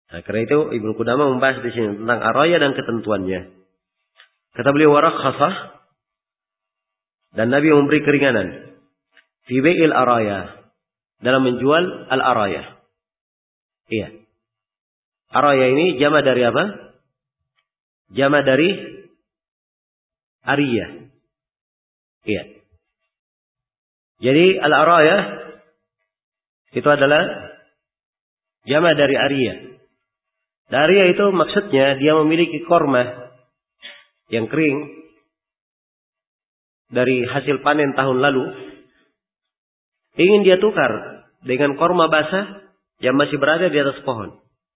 Nah, karena itu Ibnu Qudamah membahas di sini tentang araya dan ketentuannya. Kata beliau warakhasah, dan Nabi memberi keringanan fi bai'il araya, dalam menjual al-araya. Iya. Araya ini jama dari apa? Jama dari ariyah. Iya. Jadi al-araya itu adalah jama dari ariyah. Ariyah itu maksudnya dia memiliki korma yang kering dari hasil panen tahun lalu, ingin dia tukar dengan korma basah yang masih berada di atas pohon.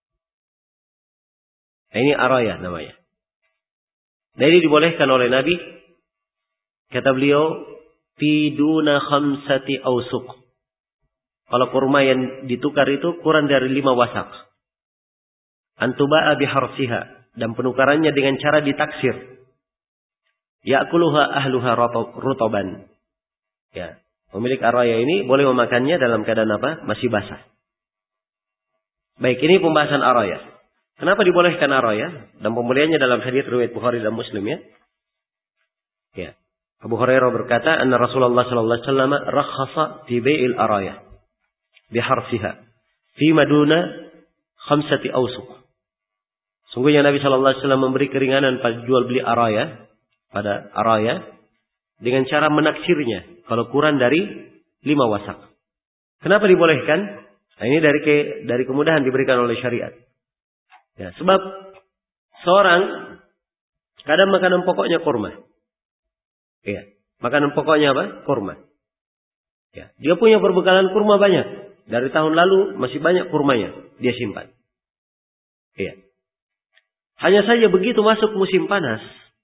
Nah, ini araya namanya. Dan ini dibolehkan oleh Nabi. Kata beliau, fiduna khamsati awsuq. Kalau kurma yang ditukar itu kurang dari 5 wasak. Antuba'a biharsiha, dan penukarannya dengan cara ditaksir. Ya'kuluha ahluha rutoban. Ya, pemilik araya ini boleh memakannya dalam keadaan apa? Masih basah. Baik, ini pembahasan araya. Kenapa dibolehkan araya? Dan pembeliannya dalam hadits riwayat Bukhari dan Muslim ya. Ya. Abu Hurairah berkata, anna Rasulullah sallallahu alaihi wasallam rakhasa fi bai'il araya biharsiha fi maduna khamsati awsuq. Sungguhnya Nabi sallallahu alaihi wasallam memberi keringanan pada jual beli araya, pada araya dengan cara menaksirnya kalau kurang dari 5 wasak. Kenapa dibolehkan? Nah, ini dari kemudahan diberikan oleh syariat. Ya, sebab seorang kadang makanan pokoknya kurma. Ya, makanan pokoknya apa? Kurma. Ya, dia punya perbekalan kurma banyak. Dari tahun lalu masih banyak kurmanya dia simpan. Ya. Hanya saja begitu masuk musim panas,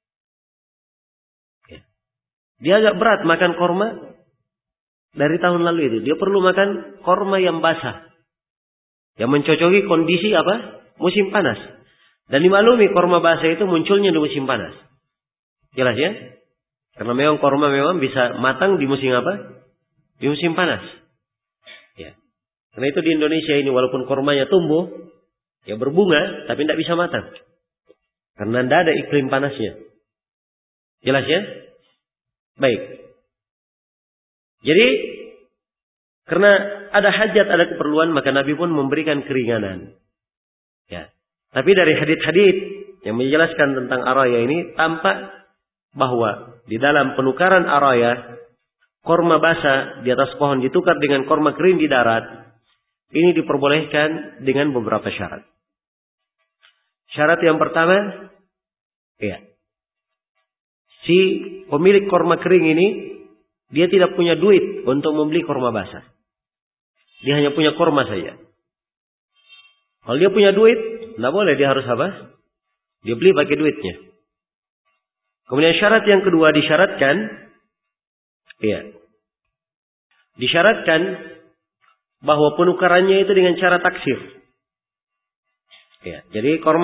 ya, dia agak berat makan kurma dari tahun lalu itu. Dia perlu makan kurma yang basah, yang mencocoki kondisi apa? Musim panas. Dan dimaklumi kurma basah itu munculnya di musim panas. Jelas ya? Karena memang kurma memang bisa matang di musim apa? Di musim panas. Ya. Karena itu di Indonesia ini walaupun kurmanya tumbuh, ya berbunga, tapi tidak bisa matang. Karena tidak ada iklim panasnya. Jelas ya? Baik. Jadi, karena ada hajat, ada keperluan, maka Nabi pun memberikan keringanan. Ya. Tapi dari hadits-hadits yang menjelaskan tentang araya ini, tampak bahwa di dalam penukaran araya, korma basah di atas pohon ditukar dengan korma kering di darat, ini diperbolehkan dengan beberapa syarat. Syarat yang pertama, ya, si pemilik korma kering ini, dia tidak punya duit untuk membeli korma basah. Dia hanya punya korma saja. Kalau dia punya duit, tidak boleh, dia harus apa? Dia beli pakai duitnya. Kemudian syarat yang kedua disyaratkan, ya, disyaratkan bahwa penukarannya itu dengan cara taksir. Ya, jadi korma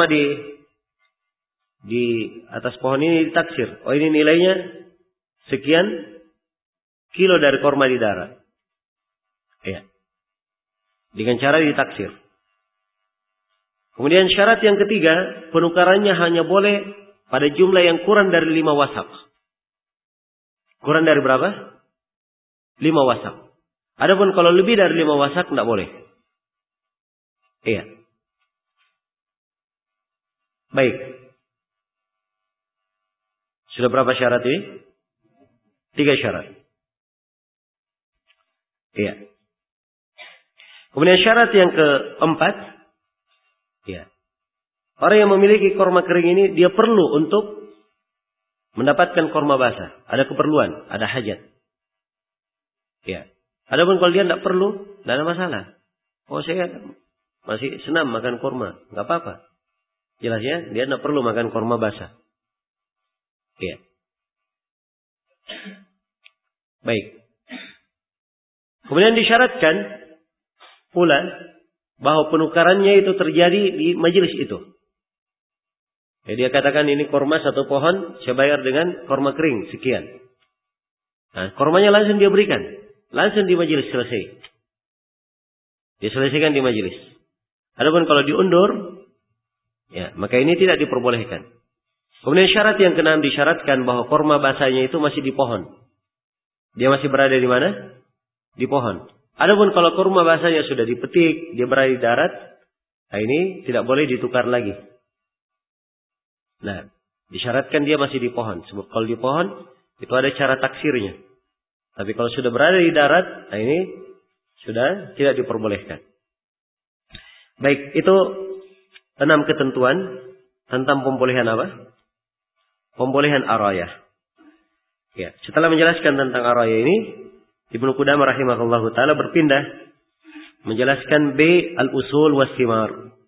di atas pohon ini ditaksir. Oh, ini nilainya sekian kilo dari korma di darat. Ya, dengan cara ditaksir. Kemudian syarat yang ketiga, penukarannya hanya boleh pada jumlah yang kurang dari 5 wasak. Kurang dari berapa? 5 wasak. Adapun kalau lebih dari 5 wasak, tidak boleh. Iya. Baik. Sudah berapa syarat ini? 3 syarat. Iya. Kemudian syarat yang keempat, ya, orang yang memiliki korma kering ini, dia perlu untuk mendapatkan korma basah. Ada keperluan, ada hajat. Ya. Adapun kalau dia tidak perlu, tidak ada masalah. Oh, saya masih senang makan korma, nggak apa-apa. Jelas ya, dia tidak perlu makan korma basah. Ya. Baik. Kemudian disyaratkan pula bahwa penukarannya itu terjadi di majelis itu. Jadi dia katakan ini korma satu pohon, saya bayar dengan korma kering sekian. Nah, kormanya langsung dia berikan, langsung di majelis selesai. Diselesaikan di majelis. Adapun kalau diundur, Ya, maka ini tidak diperbolehkan. Kemudian syarat yang keenam disyaratkan bahwa kurma basahnya itu masih di pohon. Dia masih berada di mana? Di pohon. Adapun kalau kurma basahnya sudah dipetik, dia berada di darat, nah ini tidak boleh ditukar lagi. Nah, disyaratkan dia masih di pohon. Sebab kalau di pohon itu ada cara taksirnya. Tapi kalau sudah berada di darat, nah ini sudah tidak diperbolehkan. Baik, itu 6 ketentuan tentang pembolehan apa? Pembolehan arayah. Ya, setelah menjelaskan tentang arayah ini, Ibnu Qudamah rahimahullahu taala berpindah menjelaskan B al-usul was simar.